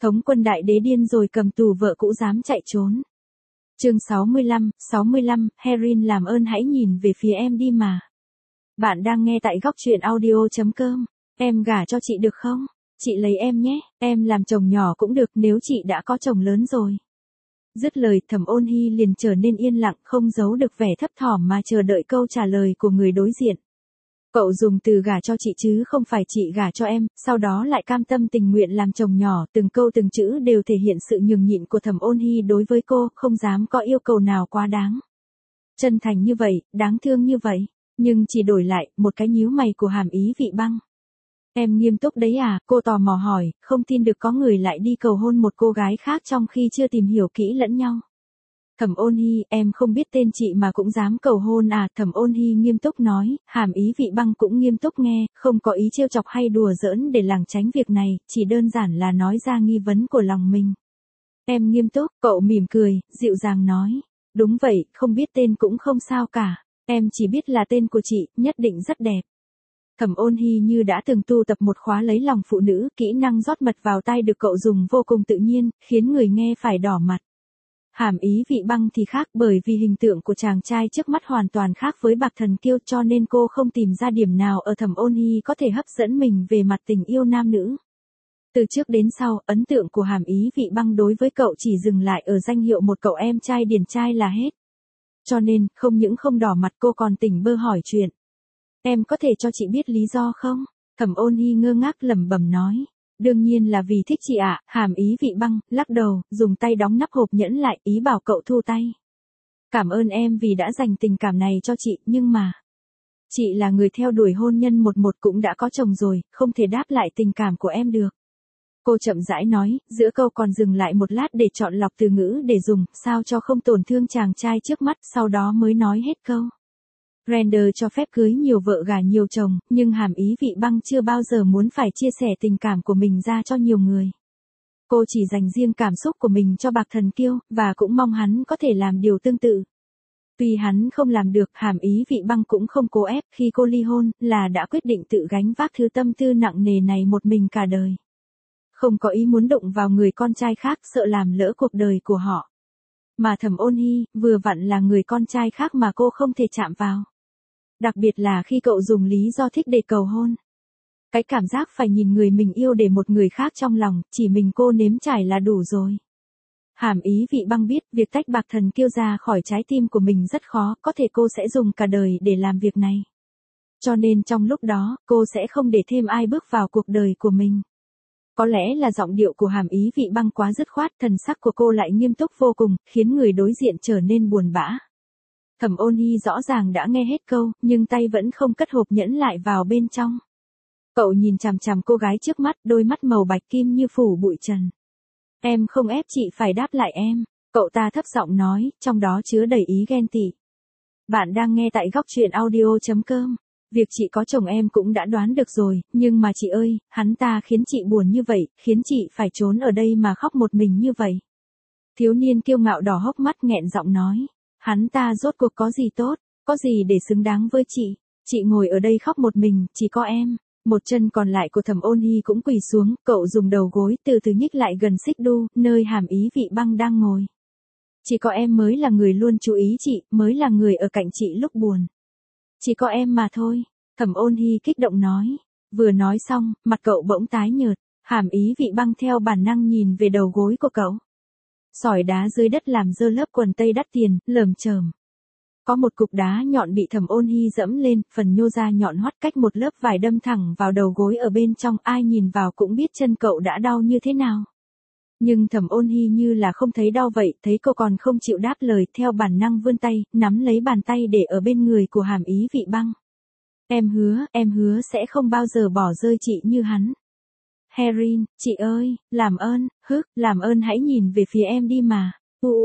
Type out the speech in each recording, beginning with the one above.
Thống quân đại đế điên rồi cầm tù vợ cũ dám chạy trốn. Chương 65, Herin làm ơn hãy nhìn về phía em đi mà. Bạn đang nghe tại góc truyện audio.com. Em gả cho chị được không? Chị lấy em nhé, em làm chồng nhỏ cũng được nếu chị đã có chồng lớn rồi. Dứt lời Thẩm Ôn Hy liền trở nên yên lặng, không giấu được vẻ thấp thỏm mà chờ đợi câu trả lời của người đối diện. Cậu dùng từ gả cho chị chứ không phải chị gả cho em, sau đó lại cam tâm tình nguyện làm chồng nhỏ, từng câu từng chữ đều thể hiện sự nhường nhịn của Thẩm Ôn Hy đối với cô, không dám có yêu cầu nào quá đáng. Chân thành như vậy, đáng thương như vậy, nhưng chỉ đổi lại một cái nhíu mày của Hàm Ý Vị Băng. Em nghiêm túc đấy à, cô tò mò hỏi, không tin được có người lại đi cầu hôn một cô gái khác trong khi chưa tìm hiểu kỹ lẫn nhau. Thẩm Ôn Hy, em không biết tên chị mà cũng dám cầu hôn à, Thẩm Ôn Hy nghiêm túc nói, Hàm Ý Vị Băng cũng nghiêm túc nghe, không có ý trêu chọc hay đùa giỡn để lảng tránh việc này, chỉ đơn giản là nói ra nghi vấn của lòng mình. Em nghiêm túc, cậu mỉm cười, dịu dàng nói, đúng vậy, không biết tên cũng không sao cả, em chỉ biết là tên của chị, nhất định rất đẹp. Thẩm Ôn Hy như đã từng tu tập một khóa lấy lòng phụ nữ, kỹ năng rót mật vào tai được cậu dùng vô cùng tự nhiên, khiến người nghe phải đỏ mặt. Hàm Ý Vị Băng thì khác, bởi vì hình tượng của chàng trai trước mắt hoàn toàn khác với Bạc Thần Kiêu, cho nên cô không tìm ra điểm nào ở Thẩm Ôn Hy có thể hấp dẫn mình về mặt tình yêu nam nữ. Từ trước đến sau, ấn tượng của Hàm Ý Vị Băng đối với cậu chỉ dừng lại ở danh hiệu một cậu em trai điển trai là hết. Cho nên, không những không đỏ mặt cô còn tỉnh bơ hỏi chuyện. Em có thể cho chị biết lý do không? Thẩm Ôn Hy ngơ ngác lẩm bẩm nói. Đương nhiên là vì thích chị ạ, Hàm Ý Vị Băng, lắc đầu, dùng tay đóng nắp hộp nhẫn lại, ý bảo cậu thu tay. Cảm ơn em vì đã dành tình cảm này cho chị, nhưng mà... Chị là người theo đuổi hôn nhân một cũng đã có chồng rồi, không thể đáp lại tình cảm của em được. Cô chậm rãi nói, giữa câu còn dừng lại một lát để chọn lọc từ ngữ để dùng, sao cho không tổn thương chàng trai trước mắt, sau đó mới nói hết câu. Render cho phép cưới nhiều vợ gả nhiều chồng, nhưng Hàm Ý Vị Băng chưa bao giờ muốn phải chia sẻ tình cảm của mình ra cho nhiều người. Cô chỉ dành riêng cảm xúc của mình cho Bạc Thần Kiêu, và cũng mong hắn có thể làm điều tương tự. Tuy hắn không làm được, Hàm Ý Vị Băng cũng không cố ép, khi cô ly hôn, là đã quyết định tự gánh vác thứ tâm tư nặng nề này một mình cả đời. Không có ý muốn đụng vào người con trai khác, sợ làm lỡ cuộc đời của họ. Mà Thẩm Ôn Hy, vừa vặn là người con trai khác mà cô không thể chạm vào. Đặc biệt là khi cậu dùng lý do thích để cầu hôn. Cái cảm giác phải nhìn người mình yêu để một người khác trong lòng, chỉ mình cô nếm trải là đủ rồi. Hàm Ý Vị Băng biết, việc tách Bạc Thần Kiêu ra khỏi trái tim của mình rất khó, có thể cô sẽ dùng cả đời để làm việc này. Cho nên trong lúc đó, cô sẽ không để thêm ai bước vào cuộc đời của mình. Có lẽ là giọng điệu của Hàm Ý Vị Băng quá dứt khoát, thần sắc của cô lại nghiêm túc vô cùng, khiến người đối diện trở nên buồn bã. Thẩm Ôn Hy rõ ràng đã nghe hết câu, nhưng tay vẫn không cất hộp nhẫn lại vào bên trong. Cậu nhìn chằm chằm cô gái trước mắt, đôi mắt màu bạch kim như phủ bụi trần. Em không ép chị phải đáp lại em, cậu ta thấp giọng nói, trong đó chứa đầy ý ghen tị. Bạn đang nghe tại góc truyện audio.com. Việc chị có chồng em cũng đã đoán được rồi, nhưng mà chị ơi, hắn ta khiến chị buồn như vậy, khiến chị phải trốn ở đây mà khóc một mình như vậy. Thiếu niên kiêu ngạo đỏ hốc mắt nghẹn giọng nói. Hắn ta rốt cuộc có gì tốt, có gì để xứng đáng với chị. Chị ngồi ở đây khóc một mình, chỉ có em. Một chân còn lại của Thẩm Ôn Hy cũng quỳ xuống, cậu dùng đầu gối từ từ nhích lại gần xích đu, nơi Hàm Ý Vị Băng đang ngồi. Chỉ có em mới là người luôn chú ý chị, mới là người ở cạnh chị lúc buồn. Chỉ có em mà thôi, Thẩm Ôn Hy kích động nói. Vừa nói xong, mặt cậu bỗng tái nhợt, Hàm Ý Vị Băng theo bản năng nhìn về đầu gối của cậu. Sỏi đá dưới đất làm dơ lớp quần tây đắt tiền, lởm chởm. Có một cục đá nhọn bị Thẩm Ôn Hy dẫm lên, phần nhô ra nhọn hoắt cách một lớp vải đâm thẳng vào đầu gối ở bên trong, ai nhìn vào cũng biết chân cậu đã đau như thế nào. Nhưng Thẩm Ôn Hy như là không thấy đau vậy, thấy cô còn không chịu đáp lời, theo bản năng vươn tay, nắm lấy bàn tay để ở bên người của Hàm Ý Vị Băng. Em hứa sẽ không bao giờ bỏ rơi chị như hắn. Herin, chị ơi, làm ơn hãy nhìn về phía em đi mà.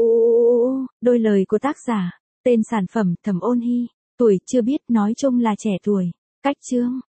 Đôi lời của tác giả, tên sản phẩm Thẩm Ôn Hy, tuổi chưa biết, nói chung là trẻ tuổi, cách chương.